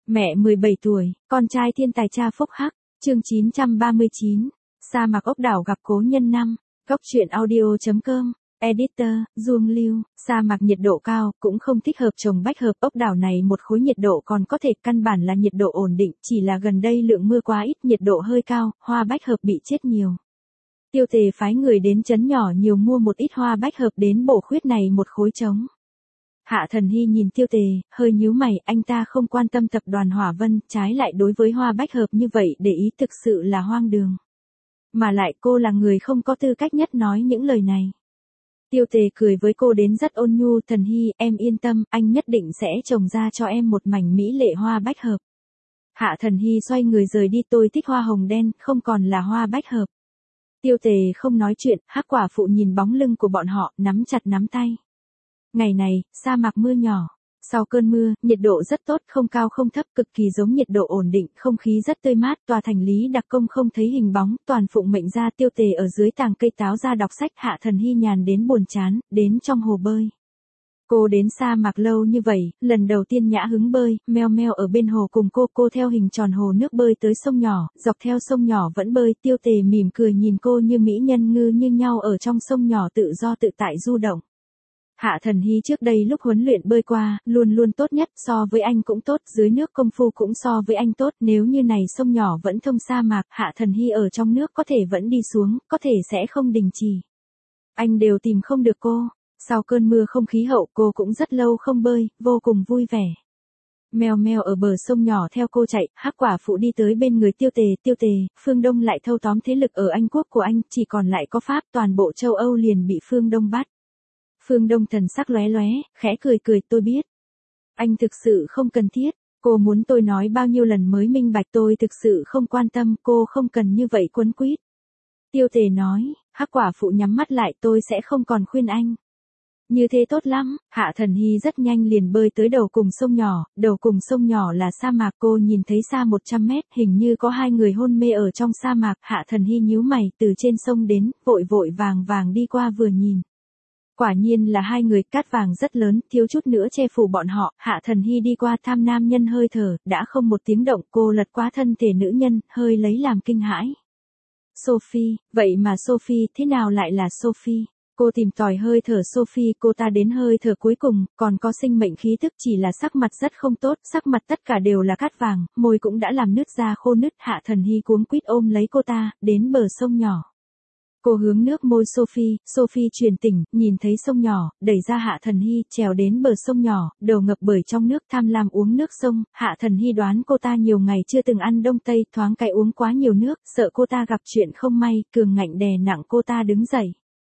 Mẹ 17 tuổi, con trai thiên tài cha phúc hắc, chương 939, sa mạc ốc đảo gặp cố nhân năm, góc truyện audio.com, editor, Duông Lưu, sa mạc nhiệt độ cao, cũng không thích hợp trồng bách hợp. Ốc đảo này một khối nhiệt độ còn có thể, căn bản là nhiệt độ ổn định, chỉ là gần đây lượng mưa quá ít, nhiệt độ hơi cao, hoa bách hợp bị chết nhiều. Tiêu Tề phái người đến trấn nhỏ nhiều mua một ít hoa bách hợp đến bổ khuyết này một khối trống. Hạ Thần Hy nhìn Tiêu Tề, hơi nhíu mày, anh ta không quan tâm tập đoàn Hỏa Vân, trái lại đối với hoa bách hợp như vậy để ý thực sự là hoang đường. Mà lại cô là người không có tư cách nhất nói những lời này. Tiêu Tề cười với cô đến rất ôn nhu, Thần Hy, em yên tâm, anh nhất định sẽ trồng ra cho em một mảnh mỹ lệ hoa bách hợp. Hạ Thần Hy xoay người rời đi, tôi thích hoa hồng đen, không còn là hoa bách hợp. Tiêu Tề không nói chuyện, Hắc Quả Phụ nhìn bóng lưng của bọn họ, nắm chặt nắm tay. Ngày này, sa mạc mưa nhỏ. Sau cơn mưa, nhiệt độ rất tốt, không cao không thấp, cực kỳ giống nhiệt độ ổn định, không khí rất tươi mát, tòa thành Lý Đặc Công không thấy hình bóng, toàn phụng mệnh ra. Tiêu Tề ở dưới tàng cây táo ra đọc sách, Hạ Thần Hy nhàn đến buồn chán, đến trong hồ bơi. Cô đến sa mạc lâu như vậy, lần đầu tiên nhã hứng bơi, meo meo ở bên hồ cùng cô theo hình tròn hồ nước bơi tới sông nhỏ, dọc theo sông nhỏ vẫn bơi. Tiêu Tề mỉm cười nhìn cô như mỹ nhân ngư như nhau ở trong sông nhỏ tự do tự tại du động. Hạ Thần Hy trước đây lúc huấn luyện bơi qua, luôn luôn tốt nhất, so với anh cũng tốt, dưới nước công phu cũng so với anh tốt, nếu như này sông nhỏ vẫn thông sa mạc, Hạ Thần Hy ở trong nước có thể vẫn đi xuống, có thể sẽ không đình chỉ. Anh đều tìm không được cô. Sau cơn mưa không khí hậu, cô cũng rất lâu không bơi, vô cùng vui vẻ. Mèo mèo ở bờ sông nhỏ theo cô chạy, Hắc Quả Phụ đi tới bên người Tiêu Tề, Phương Đông lại thâu tóm thế lực ở Anh quốc của anh, chỉ còn lại có Pháp, toàn bộ châu Âu liền bị Phương Đông bắt. Phương Đông thần sắc lóe lóe, khẽ cười, tôi biết. Anh thực sự không cần thiết, cô muốn tôi nói bao nhiêu lần mới minh bạch, tôi thực sự không quan tâm, cô không cần như vậy quấn quýt. Tiêu Tề nói, Hắc Quả Phụ nhắm mắt lại, tôi sẽ không còn khuyên anh. Như thế tốt lắm. Hạ Thần Hy rất nhanh liền bơi tới đầu cùng sông nhỏ là sa mạc. Cô nhìn thấy xa 100 mét, hình như có hai người hôn mê ở trong sa mạc. Hạ Thần Hy nhíu mày, từ trên sông đến, vội vàng đi qua vừa nhìn. Quả nhiên là hai người, cát vàng rất lớn, thiếu chút nữa che phủ bọn họ. Hạ Thần Hy đi qua tham nam nhân hơi thở, đã không một tiếng động, cô lật qua thân thể nữ nhân, hơi lấy làm kinh hãi. Sophie, vậy mà Sophie, thế nào lại là Sophie? Cô tìm tòi hơi thở Sophie, cô ta đến hơi thở cuối cùng, còn có sinh mệnh khí tức, chỉ là sắc mặt rất không tốt, sắc mặt tất cả đều là cát vàng, môi cũng đã làm nứt ra khô nứt. Hạ Thần Hy cuống quýt ôm lấy cô ta, đến bờ sông nhỏ. Cô hướng nước môi Sophie truyền tỉnh, nhìn thấy sông nhỏ, đẩy ra Hạ Thần Hy, trèo đến bờ sông nhỏ, đầu ngập bởi trong nước, tham lam uống nước sông. Hạ Thần Hy đoán cô ta nhiều ngày chưa từng ăn đông tây, thoáng cái uống quá nhiều nước, sợ cô ta gặp chuyện không may, cường ngạnh đè nặng cô ta đứng dậy.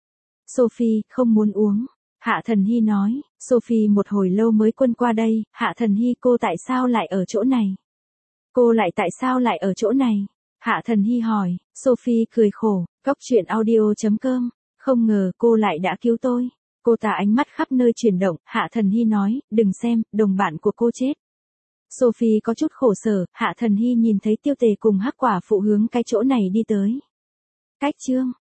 Sophie, không muốn uống. Hạ Thần Hy nói, Sophie một hồi lâu mới quân qua đây. Hạ Thần Hy, cô tại sao lại ở chỗ này? Cô lại tại sao lại ở chỗ này? Hạ Thần Hy hỏi. Sophie cười khổ, góc truyện audio.com, không ngờ cô lại đã cứu tôi. Cô ta ánh mắt khắp nơi chuyển động. Hạ Thần Hy nói, đừng xem, đồng bạn của cô chết. Sophie có chút khổ sở. Hạ Thần Hy nhìn thấy Tiêu Tề cùng Hắc Quả Phụ hướng cái chỗ này đi tới. Cách chương